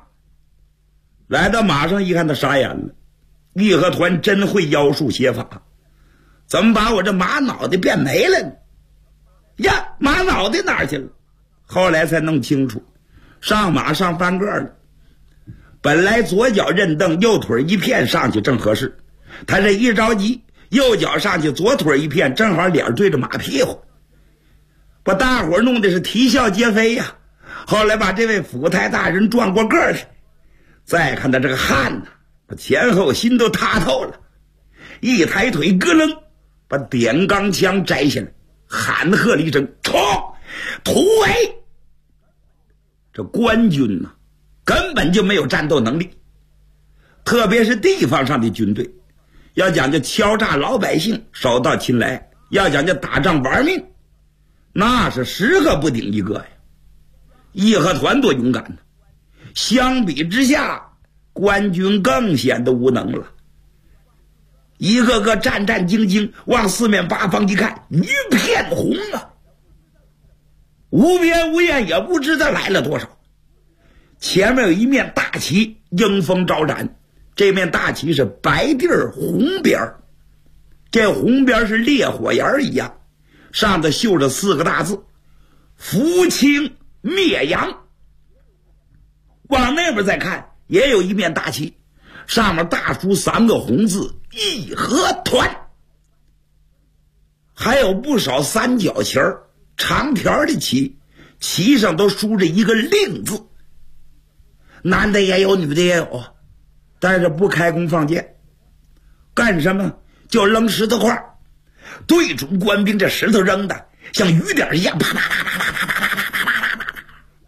来到马上一看，他傻眼了，义和团真会妖术邪法， 怎么把我这马脑袋变没了呢？呀，马脑袋哪儿去了？后来才弄清楚，上马上翻个了。本来左脚认蹬，右腿一片上去正合适，他这一着急，右脚上去，左腿一片，正好脸对着马屁股，把大伙弄的是啼笑皆非呀。后来把这位府台大人转过个来，再看他这个汗呐，把前后心都塌透了，一抬腿咯楞把点钢枪摘下来，喊喝了一声：“冲！突围！”这官军呐，根本就没有战斗能力，特别是地方上的军队，要讲究敲诈老百姓，手到擒来；要讲究打仗玩命，那是10个不顶一个呀。义和团多勇敢呢，相比之下，官军更显得无能了。一个个战战兢兢，往四面八方一看，一片红啊，无边无沿，也不知道来了多少。前面有一面大旗，迎风招展，这面大旗是白地儿红边儿，这红边是烈火焰一样，上头绣着4个大字：扶清灭洋。往那边再看，也有一面大旗，上面大书3个红字：义和团。还有不少三角旗儿、长条的旗，旗上都书着一个令字，男的也有，女的也有，但是不开弓放箭，干什么？就扔石头块，对准官兵，这石头扔的像雨点一样，啪啪啪啪啪啪啪啪啪啪啪啪。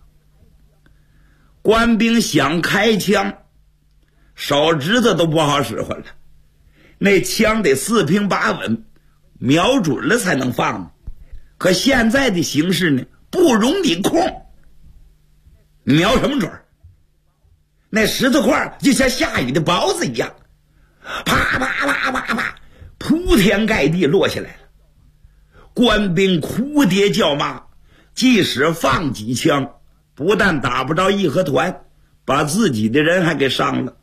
官兵想开枪，手指头都不好使唤了，那枪得4平8稳，瞄准了才能放。可现在的形势呢，不容你空，瞄什么准？那石头块就像下雨的雹子一样，啪啪啪啪啪，铺天盖地落下来了。官兵哭爹叫骂，即使放几枪，不但打不着义和团，把自己的人还给伤了。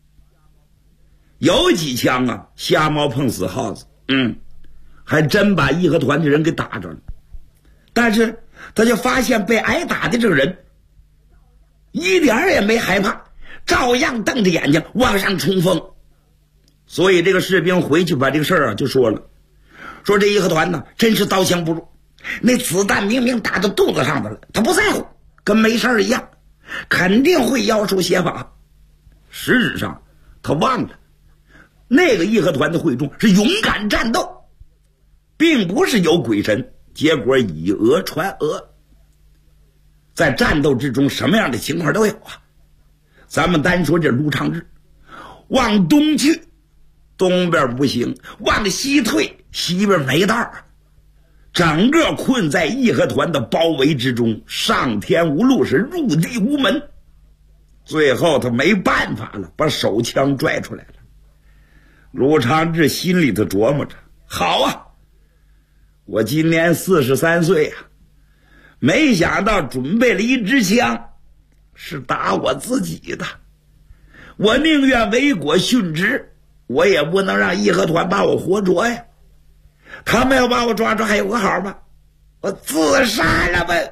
有几枪啊，瞎猫碰死耗子，还真把义和团的人给打着了。但是他就发现被挨打的这个人一点也没害怕，照样瞪着眼睛往上冲锋。所以这个士兵回去把这个事儿就说了，说这义和团呢真是刀枪不入，那子弹明明打到肚子上的了，他不在乎，跟没事一样，肯定会妖术邪法。实质上他忘了，那个义和团的会众是勇敢战斗，并不是有鬼神，结果以讹传讹。在战斗之中什么样的情况都有啊。咱们单说这卢昌志，往东去东边不行，往西退西边没道，整个困在义和团的包围之中，上天无路，是入地无门。最后他没办法了，把手枪拽出来了。卢昌志心里头琢磨着，好啊，我今年43岁啊，没想到准备了一支枪是打我自己的，我宁愿为国殉职，我也不能让义和团把我活捉呀。他们要把我抓住还有个好吗？我自杀了呗。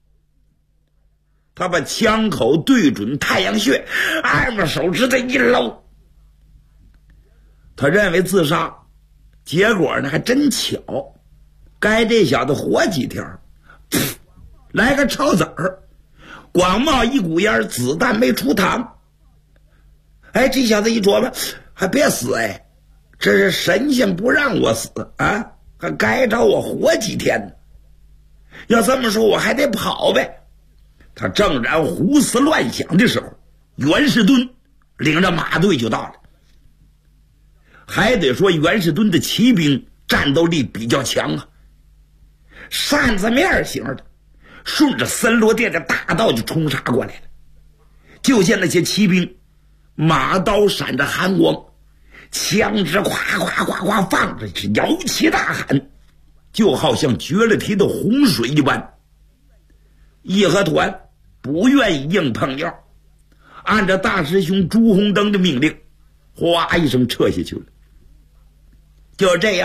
他把枪口对准太阳穴，2手指头一搂，他认为自杀，结果呢还真巧，该这小子活几条，来个抄子儿，光冒一股烟，子弹没出膛。哎，这小子一琢磨，还别死，哎，这是神仙不让我死啊，还该着我活几天呢。要这么说，我还得跑呗。他正然胡思乱想的时候，袁世敦领着马队就到了。还得说袁世敦的骑兵战斗力比较强啊，扇子面型的，顺着森罗殿的大道就冲杀过来了。就见那些骑兵马刀闪着寒光，枪支夸夸夸夸放着，是摇旗大喊，就好像决了堤的洪水一般。义和团不愿意硬碰药，按照大师兄朱鸿登的命令，哗一声撤下去了。就这样，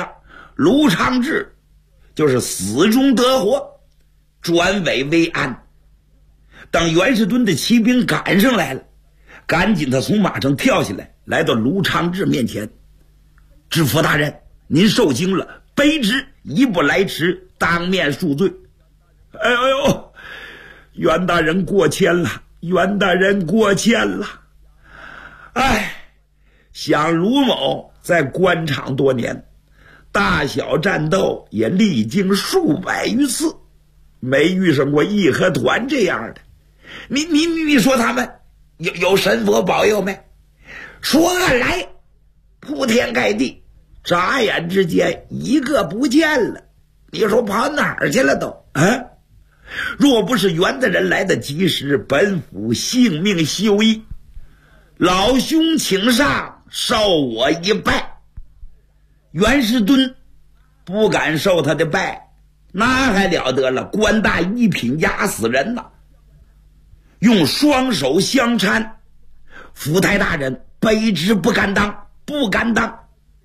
卢长志就是死中得活，转危为安。当袁世敦的骑兵赶上来了，赶紧他从马上跳下来，来到卢长志面前：“知府大人，您受惊了，卑职一不来迟，当面恕罪。”哎呦，袁大人过谦了，袁大人过谦了。哎，想卢某在官场多年，大小战斗也历经数百余次，没遇上过义和团这样的。你说他们有神佛保佑没？说案来，铺天盖地，眨眼之间一个不见了。你说跑哪儿去了都啊？若不是袁大人来得及时，本府性命休矣。老兄请上，受我一拜。袁世敦不敢受他的拜，那还了得了，官大一品压死人呐！用双手相搀，府台大人，卑职不敢当，不敢当。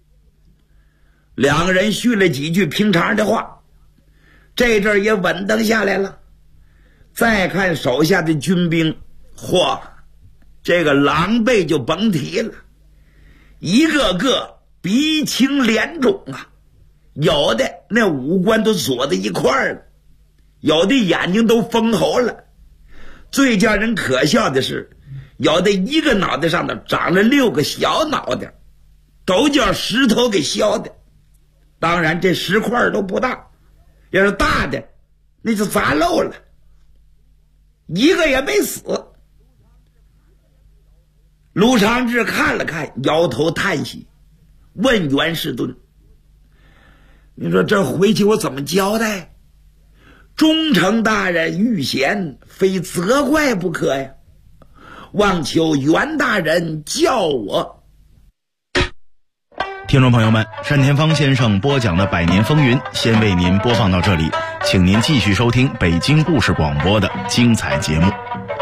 两个人叙了几句平常的话，这阵儿也稳当下来了。再看手下的军兵，嚯，这个狼狈就甭提了，一个个鼻青脸肿啊，有的那五官都锁在一块儿了，有的眼睛都封喉了。最叫人可笑的是，有的一个脑袋上头长了6个小脑袋，都叫石头给削的。当然这石块都不大，要是大的那就砸漏了，一个也没死。卢长志看了看，摇头叹息，问袁世敦：“你说这回去我怎么交代？忠诚大人遇险，非责怪不可呀！望求袁大人教我。” 听众朋友们，单田芳先生播讲的《百年风云》先为您播放到这里，请您继续收听北京故事广播的精彩节目。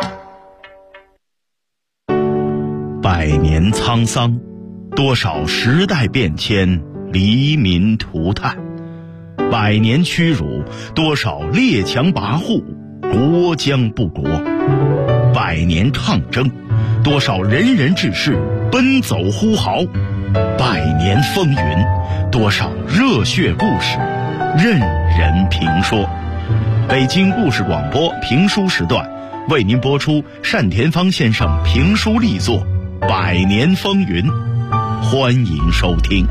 百年沧桑，多少时代变迁，黎民涂炭；百年屈辱，多少列强跋扈，国将不国；百年抗争，多少仁人志士奔走呼号；百年风云，多少热血故事任人评说。北京故事广播评书时段为您播出单田芳先生评书力作《百年风云》，欢迎收听。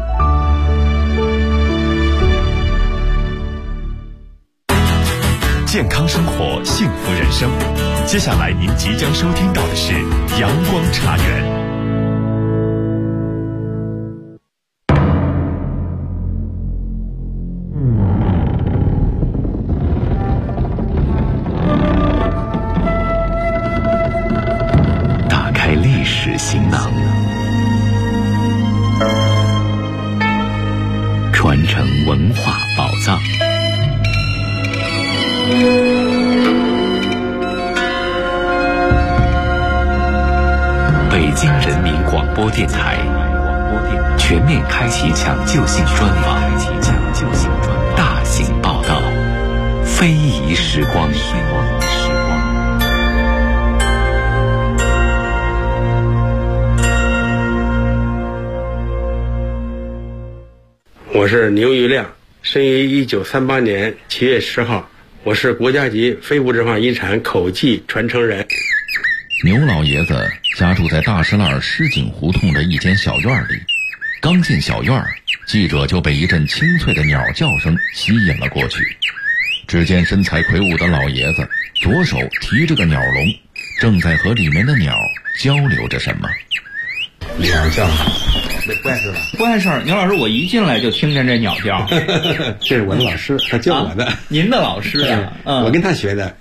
健康生活，幸福人生。接下来您即将收听到的是阳光茶园。 打开历史行囊，传承文化宝藏。北京人民广播电台全面开启抢救性专访，大型报道，非遗时光。 我是牛玉亮，生于1938年7月10号，我是国家级非物质文化遗产口技传承人。 牛老爷子家住在大石栏狮井胡同的一间小院里，刚进小院，记者就被一阵清脆的鸟叫声吸引了过去。只见身材魁梧的老爷子左手提着个鸟笼，正在和里面的鸟交流着什么。 鸟叫，这不碍事吧？ 不碍事。牛老师，我一进来就听见这鸟叫。 这是我的老师，他教我的。 您的老师啊？ 我跟他学的。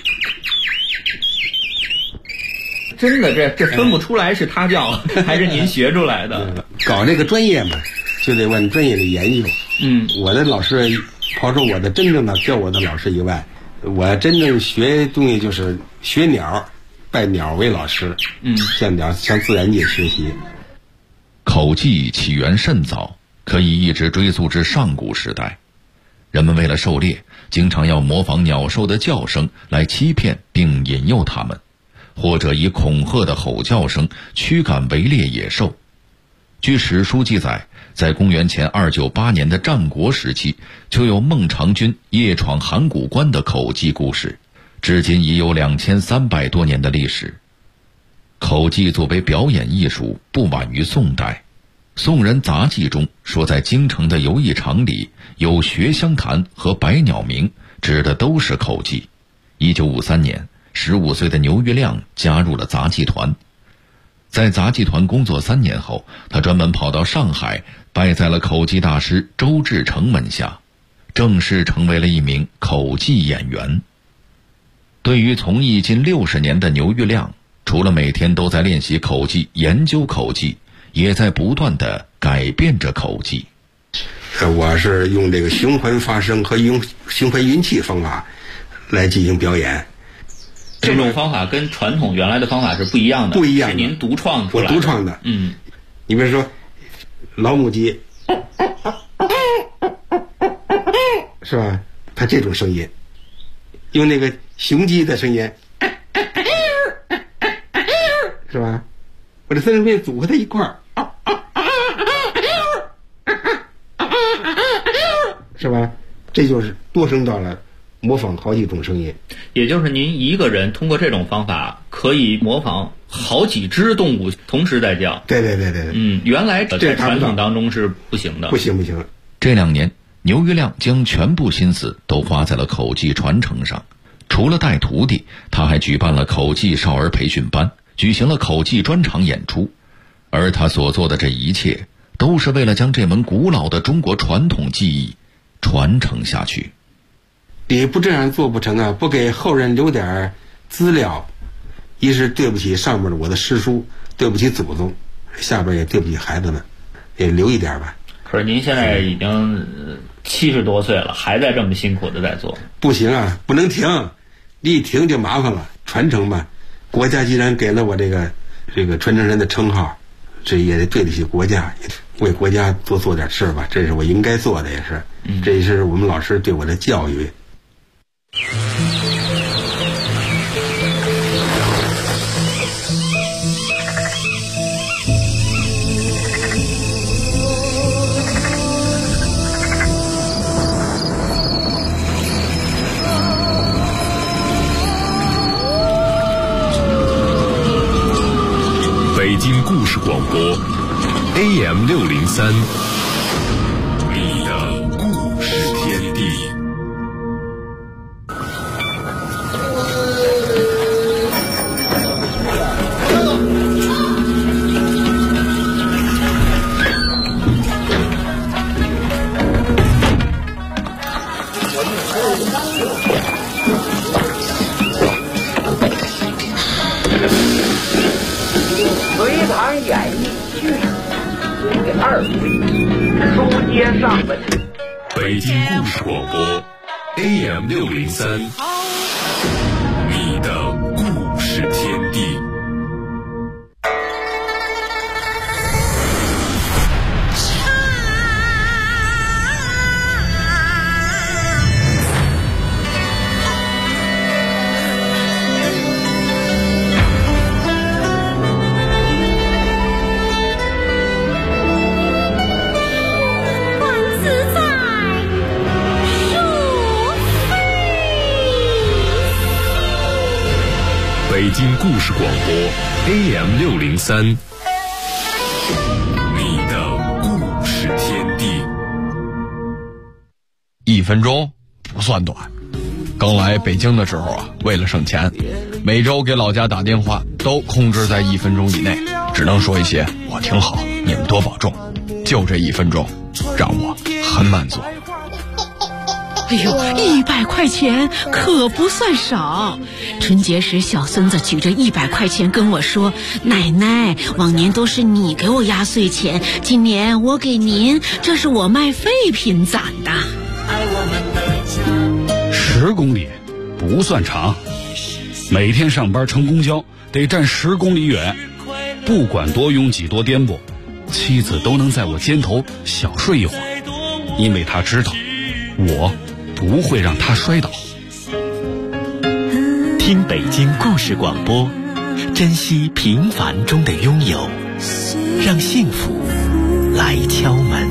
真的，这分不出来是他教还是您学出来的。 搞这个专业嘛，就得问专业的研究。我的老师，抛出我的真正的教我的老师以外，我真正学东西就是学鸟，拜鸟为老师。向自然界学习。 口技起源甚早， 可以一直追溯至上古时代。人们为了狩猎，经常要模仿鸟兽的叫声来欺骗并引诱它们，或者以恐吓的吼叫声驱赶围猎野兽。据史书记载，在公元前298年的战国时期，就有孟尝君夜闯函谷关的口技故事，至今已有2300多年的历史。口技作为表演艺术，不晚于宋代。宋人杂记中说，在京城的游艺场里有学香坛和百鸟鸣，指的都是口技。1953年，15岁的牛玉亮加入了杂技团。在杂技团工作3年后，他专门跑到上海，拜在了口技大师周志成门下，正式成为了一名口技演员。对于从艺近60年的牛玉亮，除了每天都在练习口技、研究口技，也在不断地改变着口技。 我是用这个循环发声和用循环运气方法来进行表演。 这种方法跟传统原来的方法是不一样的， 不一样的， 是您独创出来的。 我独创的。你比如说老母鸡，是吧？它这种声音，用那个雄鸡的声音，是吧？我这三声变组合在一块儿，是吧？这就是多声道了，模仿好几种声音。 也就是您一个人通过这种方法可以模仿好几只动物同时在叫。 对。 原来在传统当中是不行的。 不行。 这2年，牛玉亮将全部心思都花在了口技传承上。除了带徒弟，他还举办了口技少儿培训班，举行了口技专场演出。而他所做的这一切，都是为了将这门古老的中国传统技艺传承下去。 你不这样做不成啊！不给后人留点资料，一是对不起上面的我的师叔，对不起祖宗，下边也对不起孩子们，也留一点吧。 可是您现在已经70多岁了，还在这么辛苦的在做。 不行啊，不能停，一停就麻烦了。传承吧，国家既然给了我这个传承人的称号，这也得对得起国家，为国家做点事吧，这是我应该做的，也是，这也是我们老师对我的教育。 北京故事广播 AM603， 你的故事天地。 隋唐演义剧第2回，书接上文。 北京故事广播 AM603， 你的故事天地。北京故事广播 AM603， 你的故事天地。 1分钟不算短。刚来北京的时候啊，为了省钱，每周给老家打电话都控制在1分钟以内，只能说一些我挺好，你们多保重。就这1分钟，让我很满足。 哎呦，100块钱可不算少。春节时，小孙子举着100块钱跟我说：“奶奶，往年都是你给我压岁钱，今年我给您，这是我卖废品攒的。 ”10公里不算长，每天上班乘公交得站10公里远，不管多拥挤多颠簸， 妻子都能在我肩头小睡一会儿，因为他知道我不会让他摔倒。 听北京故事广播，珍惜平凡中的拥有，让幸福来敲门。